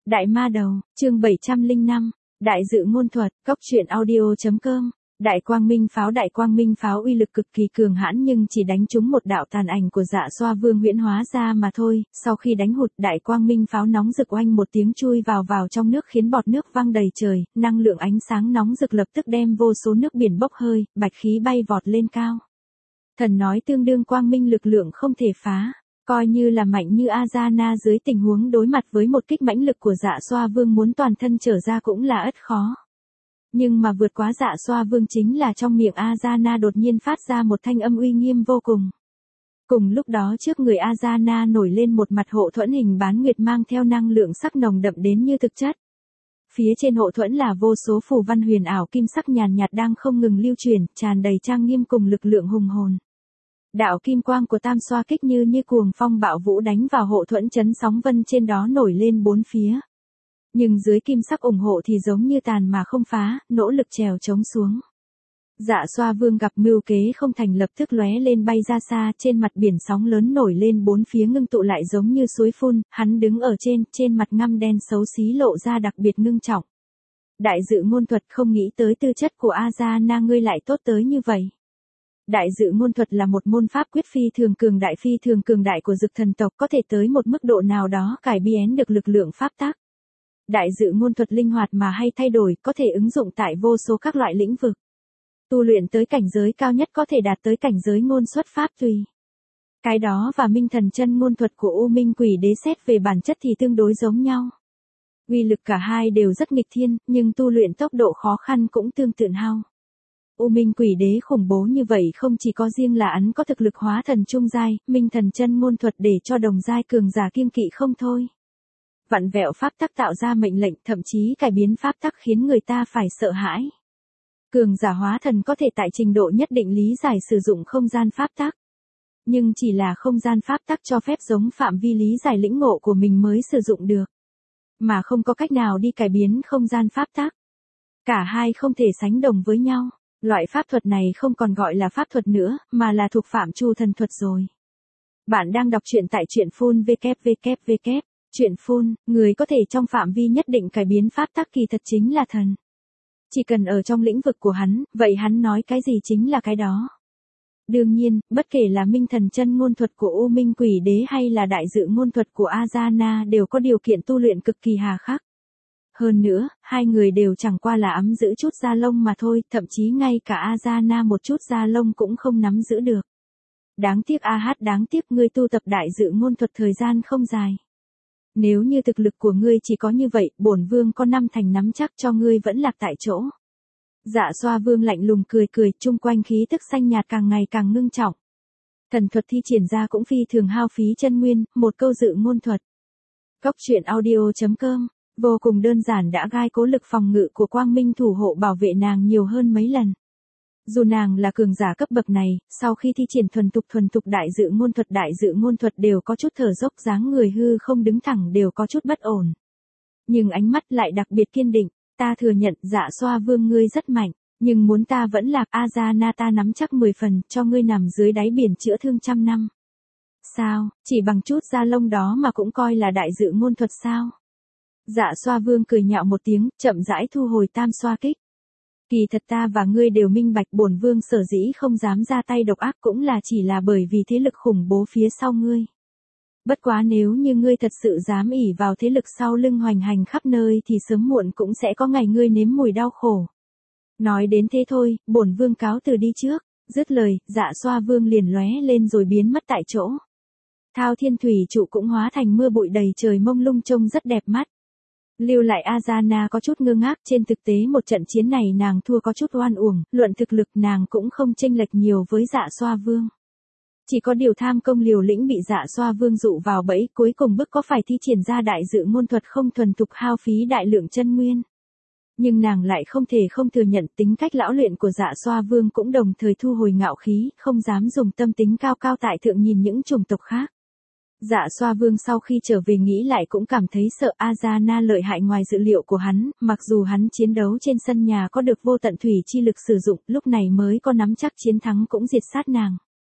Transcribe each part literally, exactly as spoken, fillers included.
Đại ma đầu, chương bảy trăm lẻ năm, đại dự ngôn thuật, cốc truyện audio.com. Đại quang minh pháo Đại quang minh pháo uy lực cực kỳ cường hãn nhưng chỉ đánh trúng một đạo tàn ảnh của Dạ Xoa Vương huyễn hóa ra mà thôi, sau khi đánh hụt đại quang minh pháo nóng rực oanh một tiếng chui vào vào trong nước khiến bọt nước văng đầy trời, năng lượng ánh sáng nóng rực lập tức đem vô số nước biển bốc hơi, bạch khí bay vọt lên cao. Thần nói tương đương quang minh lực lượng không thể phá. Coi như là mạnh như Azana dưới tình huống đối mặt với một kích mãnh lực của Dạ Xoa Vương muốn toàn thân trở ra cũng là ất khó. Nhưng mà vượt quá Dạ Xoa Vương chính là trong miệng Azana đột nhiên phát ra một thanh âm uy nghiêm vô cùng. Cùng lúc đó trước người Azana nổi lên một mặt hộ thuẫn hình bán nguyệt mang theo năng lượng sắc nồng đậm đến như thực chất. Phía trên hộ thuẫn là vô số phù văn huyền ảo kim sắc nhàn nhạt đang không ngừng lưu truyền, tràn đầy trang nghiêm cùng lực lượng hùng hồn. Đạo kim quang của tam xoa kích như như cuồng phong bạo vũ đánh vào hộ thuẫn chấn sóng vân trên đó nổi lên bốn phía. Nhưng dưới kim sắc ủng hộ thì giống như tàn mà không phá, nỗ lực trèo chống xuống. Dạ Xoa Vương gặp mưu kế không thành lập tức lóe lên bay ra xa, trên mặt biển sóng lớn nổi lên bốn phía ngưng tụ lại giống như suối phun, hắn đứng ở trên, trên mặt ngăm đen xấu xí lộ ra đặc biệt ngưng trọng. Đại dự ngôn thuật không nghĩ tới tư chất của Azana ngươi lại tốt tới như vậy. Đại dự ngôn thuật là một môn pháp quyết phi thường cường đại phi thường cường đại của dực thần tộc có thể tới một mức độ nào đó cải biến được lực lượng pháp tắc. Đại dự ngôn thuật linh hoạt mà hay thay đổi có thể ứng dụng tại vô số các loại lĩnh vực. Tu luyện tới cảnh giới cao nhất có thể đạt tới cảnh giới ngôn xuất pháp tùy. Cái đó và minh thần chân ngôn thuật của U Minh Quỷ Đế xét về bản chất thì tương đối giống nhau. Uy lực cả hai đều rất nghịch thiên, nhưng tu luyện tốc độ khó khăn cũng tương tự hao. U Minh Quỷ Đế khủng bố như vậy không chỉ có riêng là hắn có thực lực hóa thần trung giai, minh thần chân ngôn thuật để cho đồng giai cường giả kiêng kỵ không thôi. Vặn vẹo pháp tắc tạo ra mệnh lệnh, thậm chí cải biến pháp tắc khiến người ta phải sợ hãi. Cường giả hóa thần có thể tại trình độ nhất định lý giải sử dụng không gian pháp tắc. Nhưng chỉ là không gian pháp tắc cho phép giống phạm vi lý giải lĩnh ngộ của mình mới sử dụng được. Mà không có cách nào đi cải biến không gian pháp tắc. Cả hai không thể sánh đồng với nhau. Loại pháp thuật này không còn gọi là pháp thuật nữa, mà là thuộc phạm trù thần thuật rồi. Bạn đang đọc truyện tại truyện phun vê vê vê. Truyện phun, người có thể trong phạm vi nhất định cải biến pháp tắc kỳ thật chính là thần. Chỉ cần ở trong lĩnh vực của hắn, vậy hắn nói cái gì chính là cái đó. Đương nhiên, bất kể là minh thần chân ngôn thuật của U Minh Quỷ Đế hay là đại dự ngôn thuật của Azana đều có điều kiện tu luyện cực kỳ hà khắc. Hơn nữa, hai người đều chẳng qua là ấm giữ chút da lông mà thôi, thậm chí ngay cả Azana một chút da lông cũng không nắm giữ được. Đáng tiếc a hát đáng tiếc ngươi tu tập đại dự ngôn thuật thời gian không dài. Nếu như thực lực của ngươi chỉ có như vậy, bổn vương có năm thành nắm chắc cho ngươi vẫn lạc tại chỗ. Dạ Xoa Vương lạnh lùng cười cười, chung quanh khí tức xanh nhạt càng ngày càng ngưng trọng. Thần thuật thi triển ra cũng phi thường hao phí chân nguyên, một câu dự ngôn thuật. Cốc truyện audio.com. Vô cùng đơn giản đã gai cố lực phòng ngự của quang minh thủ hộ bảo vệ nàng nhiều hơn mấy lần. Dù nàng là cường giả cấp bậc này, sau khi thi triển thuần tục thuần tục đại dự ngôn thuật đại dự ngôn thuật đều có chút thở dốc dáng người hư không đứng thẳng đều có chút bất ổn. Nhưng ánh mắt lại đặc biệt kiên định, ta thừa nhận Dạ Xoa Vương ngươi rất mạnh, nhưng muốn ta vẫn lạc Azana ta nắm chắc mười phần cho ngươi nằm dưới đáy biển chữa thương trăm năm. Sao, chỉ bằng chút da lông đó mà cũng coi là đại dự ngôn thuật sao? Dạ Xoa Vương cười nhạo một tiếng, chậm rãi thu hồi tam xoa kích. Kỳ thật ta và ngươi đều minh bạch bổn vương sở dĩ không dám ra tay độc ác cũng là chỉ là bởi vì thế lực khủng bố phía sau ngươi. Bất quá nếu như ngươi thật sự dám ỷ vào thế lực sau lưng hoành hành khắp nơi thì sớm muộn cũng sẽ có ngày ngươi nếm mùi đau khổ. Nói đến thế thôi, bổn vương cáo từ đi trước, dứt lời, Dạ Xoa Vương liền lóe lên rồi biến mất tại chỗ. Thao thiên thủy trụ cũng hóa thành mưa bụi đầy trời mông lung trông rất đẹp mắt. Lưu lại Azana có chút ngơ ngác, trên thực tế một trận chiến này nàng thua có chút oan uổng, luận thực lực nàng cũng không chênh lệch nhiều với Dạ Xoa Vương. Chỉ có điều tham công liều lĩnh bị Dạ Xoa Vương dụ vào bẫy, cuối cùng bức có phải thi triển ra đại dự ngôn thuật không thuần thục hao phí đại lượng chân nguyên. Nhưng nàng lại không thể không thừa nhận tính cách lão luyện của Dạ Xoa Vương cũng đồng thời thu hồi ngạo khí, không dám dùng tâm tính cao cao tại thượng nhìn những chủng tộc khác. Dạ Xoa Vương sau khi trở về nghĩ lại cũng cảm thấy sợ Azana lợi hại ngoài dự liệu của hắn, mặc dù hắn chiến đấu trên sân nhà có được vô tận thủy chi lực sử dụng, lúc này mới có nắm chắc chiến thắng cũng diệt sát nàng.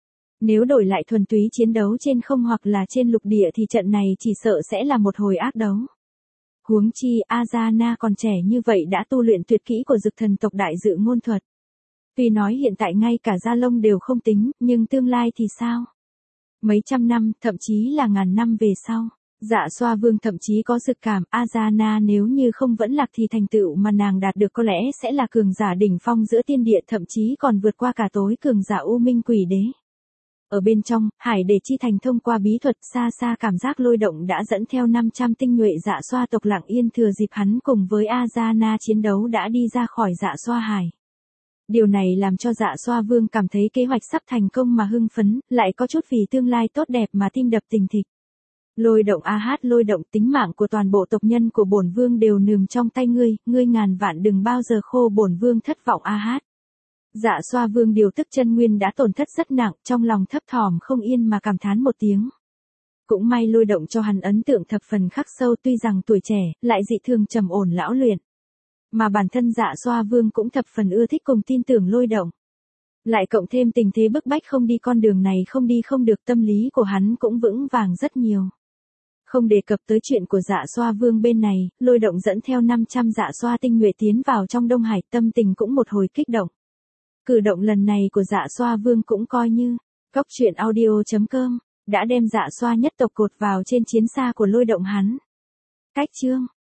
Nếu đổi lại thuần túy chiến đấu trên không hoặc là trên lục địa thì trận này chỉ sợ sẽ là một hồi ác đấu. Huống chi Azana còn trẻ như vậy đã tu luyện tuyệt kỹ của dực thần tộc đại dự ngôn thuật. Tuy nói hiện tại ngay cả da lông đều không tính, nhưng tương lai thì sao? Mấy trăm năm, thậm chí là ngàn năm về sau. Dạ Xoa Vương thậm chí có dự cảm Azana nếu như không vẫn lạc thì thành tựu mà nàng đạt được có lẽ sẽ là cường giả đỉnh phong giữa tiên địa, thậm chí còn vượt qua cả tối cường giả U Minh Quỷ Đế. Ở bên trong, Hải Để Chi Thành thông qua bí thuật xa xa cảm giác lôi động đã dẫn theo năm trăm tinh nhuệ Dạ Xoa tộc lặng yên thừa dịp hắn cùng với Azana chiến đấu đã đi ra khỏi Dạ Xoa Hải. Điều này làm cho Dạ Xoa Vương cảm thấy kế hoạch sắp thành công mà hưng phấn, lại có chút vì tương lai tốt đẹp mà tim đập thình thịch. Lôi động a hát, lôi động, tính mạng của toàn bộ tộc nhân của bổn vương đều nằm trong tay ngươi, ngươi ngàn vạn đừng bao giờ khô bổn vương thất vọng a hát. Dạ Xoa Vương điều tức chân nguyên đã tổn thất rất nặng, trong lòng thấp thỏm không yên mà cảm thán một tiếng. Cũng may lôi động cho hắn ấn tượng thập phần khắc sâu, tuy rằng tuổi trẻ, lại dị thường trầm ổn lão luyện. Mà bản thân Dạ Xoa Vương cũng thập phần ưa thích cùng tin tưởng lôi động. Lại cộng thêm tình thế bức bách không đi con đường này không đi không được, tâm lý của hắn cũng vững vàng rất nhiều. Không đề cập tới chuyện của Dạ Xoa Vương bên này, lôi động dẫn theo năm trăm Dạ Xoa tinh nhuệ tiến vào trong Đông Hải, tâm tình cũng một hồi kích động. Cử động lần này của Dạ Xoa Vương cũng coi như Cóc Truyện Audio chấm com đã đem Dạ Xoa nhất tộc cột vào trên chiến xa của lôi động hắn. Cách chương